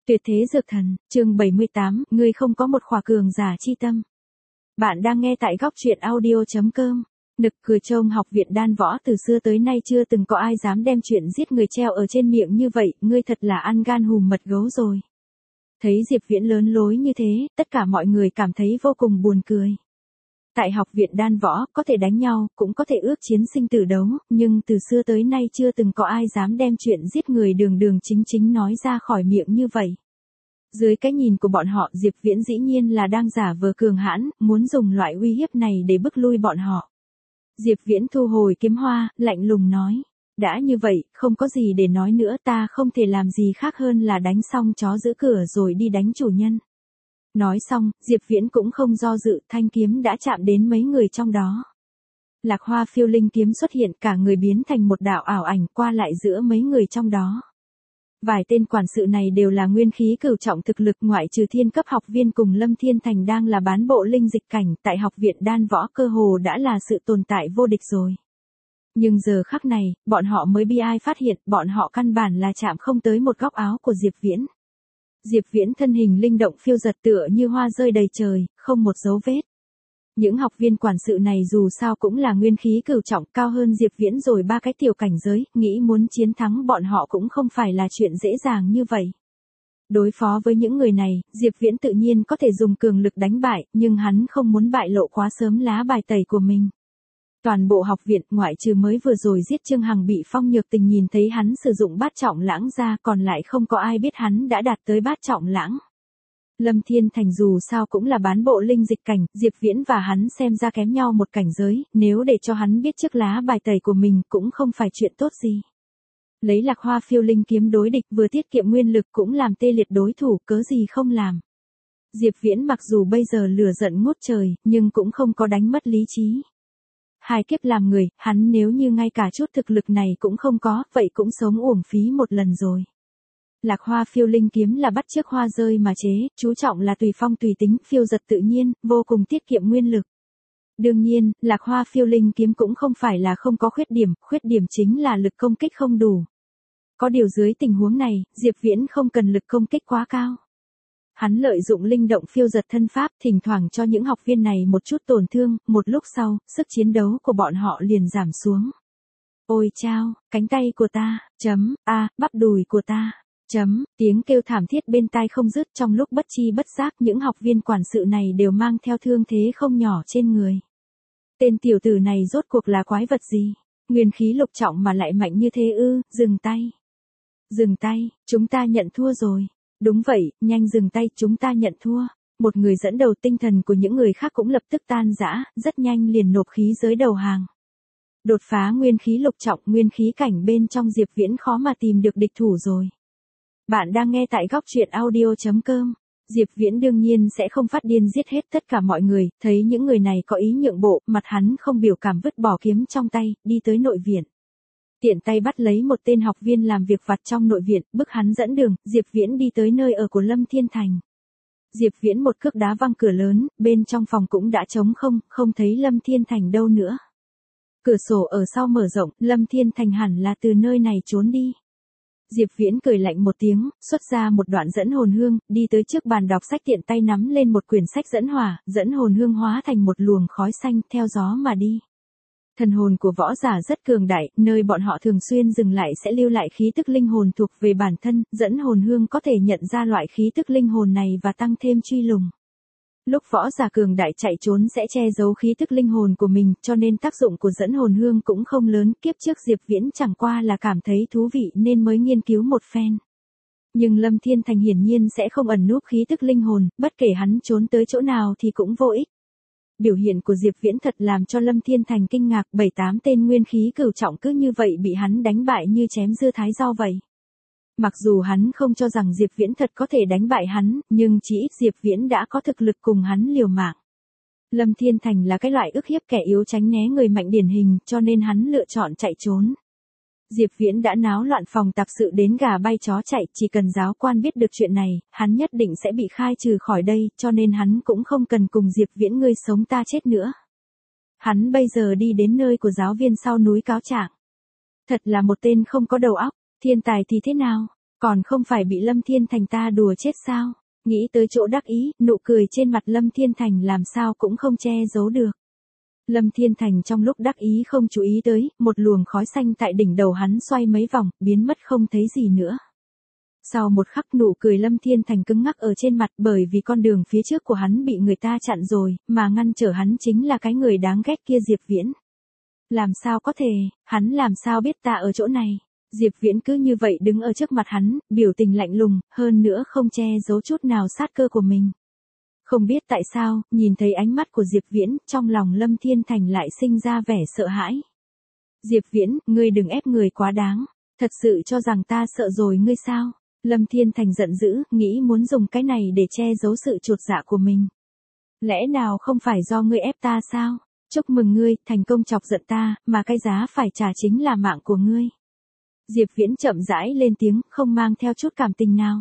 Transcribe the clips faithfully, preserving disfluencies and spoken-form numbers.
Tuyệt thế dược thần, chương bảy mươi tám, ngươi không có một khỏa cường giả chi tâm. Bạn đang nghe tại góc truyện audio chấm com. Nực cười trông học viện đan võ từ xưa tới nay chưa từng có ai dám đem chuyện giết người treo ở trên miệng như vậy, ngươi thật là ăn gan hùm mật gấu rồi. Thấy Diệp Viễn lớn lối như thế, tất cả mọi người cảm thấy vô cùng buồn cười. Tại học viện đan võ, có thể đánh nhau, cũng có thể ước chiến sinh tử đấu, nhưng từ xưa tới nay chưa từng có ai dám đem chuyện giết người đường đường chính chính nói ra khỏi miệng như vậy. Dưới cái nhìn của bọn họ, Diệp Viễn dĩ nhiên là đang giả vờ cường hãn, muốn dùng loại uy hiếp này để bức lui bọn họ. Diệp Viễn thu hồi kiếm hoa, lạnh lùng nói. Đã như vậy, không có gì để nói nữa, ta không thể làm gì khác hơn là đánh xong chó giữ cửa rồi đi đánh chủ nhân. Nói xong, Diệp Viễn cũng không do dự, thanh kiếm đã chạm đến mấy người trong đó. Lạc Hoa phiêu linh kiếm xuất hiện, cả người biến thành một đạo ảo ảnh qua lại giữa mấy người trong đó. Vài tên quản sự này đều là nguyên khí cửu trọng thực lực, ngoại trừ thiên cấp học viên cùng Lâm Thiên Thành đang là bán bộ linh dịch cảnh, tại học viện đan võ cơ hồ đã là sự tồn tại vô địch rồi. Nhưng giờ khắc này, bọn họ mới bi ai phát hiện, bọn họ căn bản là chạm không tới một góc áo của Diệp Viễn. Diệp Viễn thân hình linh động phiêu giật tựa như hoa rơi đầy trời, không một dấu vết. Những học viên quản sự này dù sao cũng là nguyên khí cửu trọng, cao hơn Diệp Viễn rồi ba cái tiểu cảnh giới, nghĩ muốn chiến thắng bọn họ cũng không phải là chuyện dễ dàng như vậy. Đối phó với những người này, Diệp Viễn tự nhiên có thể dùng cường lực đánh bại, nhưng hắn không muốn bại lộ quá sớm lá bài tẩy của mình. Toàn bộ học viện, ngoại trừ mới vừa rồi giết Trương Hằng bị Phong Nhược Tình nhìn thấy hắn sử dụng bát trọng lãng ra, còn lại không có ai biết hắn đã đạt tới bát trọng lãng. Lâm Thiên Thành dù sao cũng là bán bộ linh dịch cảnh, Diệp Viễn và hắn xem ra kém nhau một cảnh giới, nếu để cho hắn biết trước lá bài tẩy của mình cũng không phải chuyện tốt gì. Lấy Lạc Hoa phiêu linh kiếm đối địch vừa tiết kiệm nguyên lực cũng làm tê liệt đối thủ, cớ gì không làm. Diệp Viễn mặc dù bây giờ lửa giận ngút trời, nhưng cũng không có đánh mất lý trí. Hai kiếp làm người, hắn nếu như ngay cả chút thực lực này cũng không có, vậy cũng sống uổng phí một lần rồi. Lạc Hoa phiêu linh kiếm là bắt chước hoa rơi mà chế, chú trọng là tùy phong tùy tính, phiêu giật tự nhiên, vô cùng tiết kiệm nguyên lực. Đương nhiên, Lạc Hoa phiêu linh kiếm cũng không phải là không có khuyết điểm, khuyết điểm chính là lực công kích không đủ. Có điều dưới tình huống này, Diệp Viễn không cần lực công kích quá cao. Hắn lợi dụng linh động phiêu giật thân pháp, thỉnh thoảng cho những học viên này một chút tổn thương, một lúc sau, sức chiến đấu của bọn họ liền giảm xuống. Ôi chao, cánh tay của ta, chấm, a, bắp đùi của ta. Chấm, tiếng kêu thảm thiết bên tai không dứt, trong lúc bất chi bất giác những học viên quản sự này đều mang theo thương thế không nhỏ trên người. Tên tiểu tử này rốt cuộc là quái vật gì? Nguyên khí lục trọng mà lại mạnh như thế ư? Dừng tay. Dừng tay, chúng ta nhận thua rồi. Đúng vậy, nhanh dừng tay, chúng ta nhận thua. Một người dẫn đầu, tinh thần của những người khác cũng lập tức tan rã, rất nhanh liền nộp khí giới đầu hàng. Đột phá nguyên khí lục trọng, nguyên khí cảnh bên trong Diệp Viễn khó mà tìm được địch thủ rồi. Bạn đang nghe tại góc truyện audio chấm com. Diệp Viễn đương nhiên sẽ không phát điên giết hết tất cả mọi người, thấy những người này có ý nhượng bộ, mặt hắn không biểu cảm vứt bỏ kiếm trong tay, đi tới nội viện. Tiện tay bắt lấy một tên học viên làm việc vặt trong nội viện, bức hắn dẫn đường, Diệp Viễn đi tới nơi ở của Lâm Thiên Thành. Diệp Viễn một cước đá văng cửa lớn, bên trong phòng cũng đã trống không, không thấy Lâm Thiên Thành đâu nữa. Cửa sổ ở sau mở rộng, Lâm Thiên Thành hẳn là từ nơi này trốn đi. Diệp Viễn cười lạnh một tiếng, xuất ra một đoạn dẫn hồn hương, đi tới trước bàn đọc sách, tiện tay nắm lên một quyển sách dẫn hỏa, dẫn hồn hương hóa thành một luồng khói xanh, theo gió mà đi. Thần hồn của võ giả rất cường đại, nơi bọn họ thường xuyên dừng lại sẽ lưu lại khí tức linh hồn thuộc về bản thân, dẫn hồn hương có thể nhận ra loại khí tức linh hồn này và tăng thêm truy lùng. Lúc võ giả cường đại chạy trốn sẽ che giấu khí tức linh hồn của mình, cho nên tác dụng của dẫn hồn hương cũng không lớn, kiếp trước Diệp Viễn chẳng qua là cảm thấy thú vị nên mới nghiên cứu một phen. Nhưng Lâm Thiên Thành hiển nhiên sẽ không ẩn núp khí tức linh hồn, bất kể hắn trốn tới chỗ nào thì cũng vô ích. Biểu hiện của Diệp Viễn thật làm cho Lâm Thiên Thành kinh ngạc, bảy tám tên nguyên khí cửu trọng cứ như vậy bị hắn đánh bại như chém dưa thái rau vậy. Mặc dù hắn không cho rằng Diệp Viễn thật có thể đánh bại hắn, nhưng chỉ ít Diệp Viễn đã có thực lực cùng hắn liều mạng. Lâm Thiên Thành là cái loại ức hiếp kẻ yếu tránh né người mạnh điển hình, cho nên hắn lựa chọn chạy trốn. Diệp Viễn đã náo loạn phòng tạp sự đến gà bay chó chạy, chỉ cần giáo quan biết được chuyện này, hắn nhất định sẽ bị khai trừ khỏi đây, cho nên hắn cũng không cần cùng Diệp Viễn ngươi sống ta chết nữa. Hắn bây giờ đi đến nơi của giáo viên sau núi cáo trạng. Thật là một tên không có đầu óc, thiên tài thì thế nào? Còn không phải bị Lâm Thiên Thành ta đùa chết sao? Nghĩ tới chỗ đắc ý, nụ cười trên mặt Lâm Thiên Thành làm sao cũng không che giấu được. Lâm Thiên Thành trong lúc đắc ý không chú ý tới, một luồng khói xanh tại đỉnh đầu hắn xoay mấy vòng, biến mất không thấy gì nữa. Sau một khắc nụ cười Lâm Thiên Thành cứng ngắc ở trên mặt bởi vì con đường phía trước của hắn bị người ta chặn rồi, mà ngăn trở hắn chính là cái người đáng ghét kia Diệp Viễn. Làm sao có thể, hắn làm sao biết ta ở chỗ này? Diệp Viễn cứ như vậy đứng ở trước mặt hắn, biểu tình lạnh lùng, hơn nữa không che giấu chút nào sát cơ của mình. Không biết tại sao, nhìn thấy ánh mắt của Diệp Viễn, trong lòng Lâm Thiên Thành lại sinh ra vẻ sợ hãi. Diệp Viễn, ngươi đừng ép người quá đáng, thật sự cho rằng ta sợ rồi ngươi sao? Lâm Thiên Thành giận dữ, nghĩ muốn dùng cái này để che giấu sự chột dạ của mình. Lẽ nào không phải do ngươi ép ta sao? Chúc mừng ngươi, thành công chọc giận ta, mà cái giá phải trả chính là mạng của ngươi. Diệp Viễn chậm rãi lên tiếng, không mang theo chút cảm tình nào.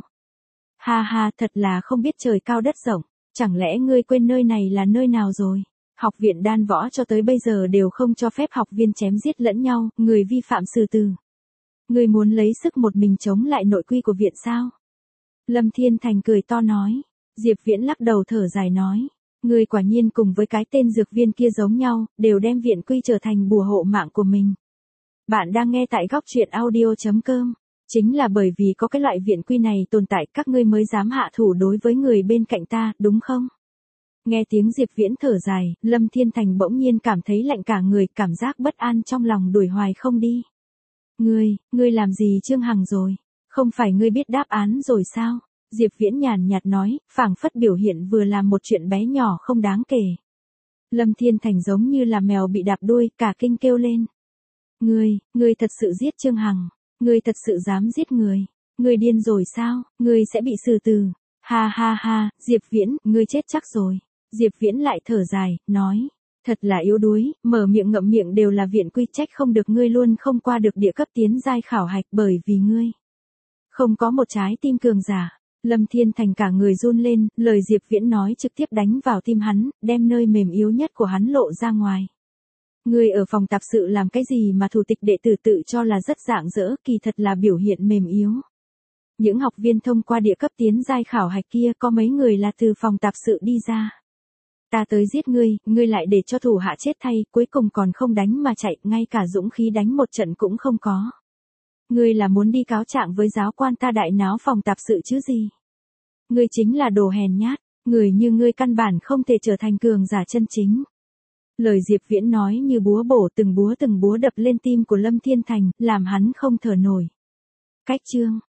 Ha ha, thật là không biết trời cao đất rộng, chẳng lẽ ngươi quên nơi này là nơi nào rồi? Học viện đan võ cho tới bây giờ đều không cho phép học viên chém giết lẫn nhau, người vi phạm xử tử. Ngươi muốn lấy sức một mình chống lại nội quy của viện sao? Lâm Thiên Thành cười to nói. Diệp Viễn lắc đầu thở dài nói. Ngươi quả nhiên cùng với cái tên dược viên kia giống nhau, đều đem viện quy trở thành bùa hộ mạng của mình. Bạn đang nghe tại góc truyện audio chấm com. Chính là bởi vì có cái loại viện quy này tồn tại các ngươi mới dám hạ thủ đối với người bên cạnh ta, đúng không? Nghe tiếng Diệp Viễn thở dài, Lâm Thiên Thành bỗng nhiên cảm thấy lạnh cả người, cảm giác bất an trong lòng đuổi hoài không đi. Ngươi, ngươi làm gì Trương Hằng rồi? Không phải ngươi biết đáp án rồi sao? Diệp Viễn nhàn nhạt nói, phảng phất biểu hiện vừa làm một chuyện bé nhỏ không đáng kể. Lâm Thiên Thành giống như là mèo bị đạp đuôi, cả kinh kêu lên. Ngươi, ngươi thật sự giết Trương Hằng, ngươi thật sự dám giết người, ngươi điên rồi sao, ngươi sẽ bị xử tử. Ha ha ha, Diệp Viễn, ngươi chết chắc rồi. Diệp Viễn lại thở dài, nói, thật là yếu đuối, mở miệng ngậm miệng đều là viện quy, trách không được ngươi luôn không qua được địa cấp tiến giai khảo hạch bởi vì ngươi không có một trái tim cường giả. Lâm Thiên Thành cả người run lên, lời Diệp Viễn nói trực tiếp đánh vào tim hắn, đem nơi mềm yếu nhất của hắn lộ ra ngoài. Ngươi ở phòng tạp sự làm cái gì mà thủ tịch đệ tử tự cho là rất rạng rỡ, kỳ thật là biểu hiện mềm yếu. Những học viên thông qua địa cấp tiến giai khảo hạch kia có mấy người là từ phòng tạp sự đi ra. Ta tới giết ngươi, ngươi lại để cho thủ hạ chết thay, cuối cùng còn không đánh mà chạy, ngay cả dũng khí đánh một trận cũng không có. Ngươi là muốn đi cáo trạng với giáo quan ta đại náo phòng tạp sự chứ gì? Ngươi chính là đồ hèn nhát, người như ngươi căn bản không thể trở thành cường giả chân chính. Lời Diệp Viễn nói như búa bổ, từng búa từng búa đập lên tim của Lâm Thiên Thành, làm hắn không thở nổi. Cách chương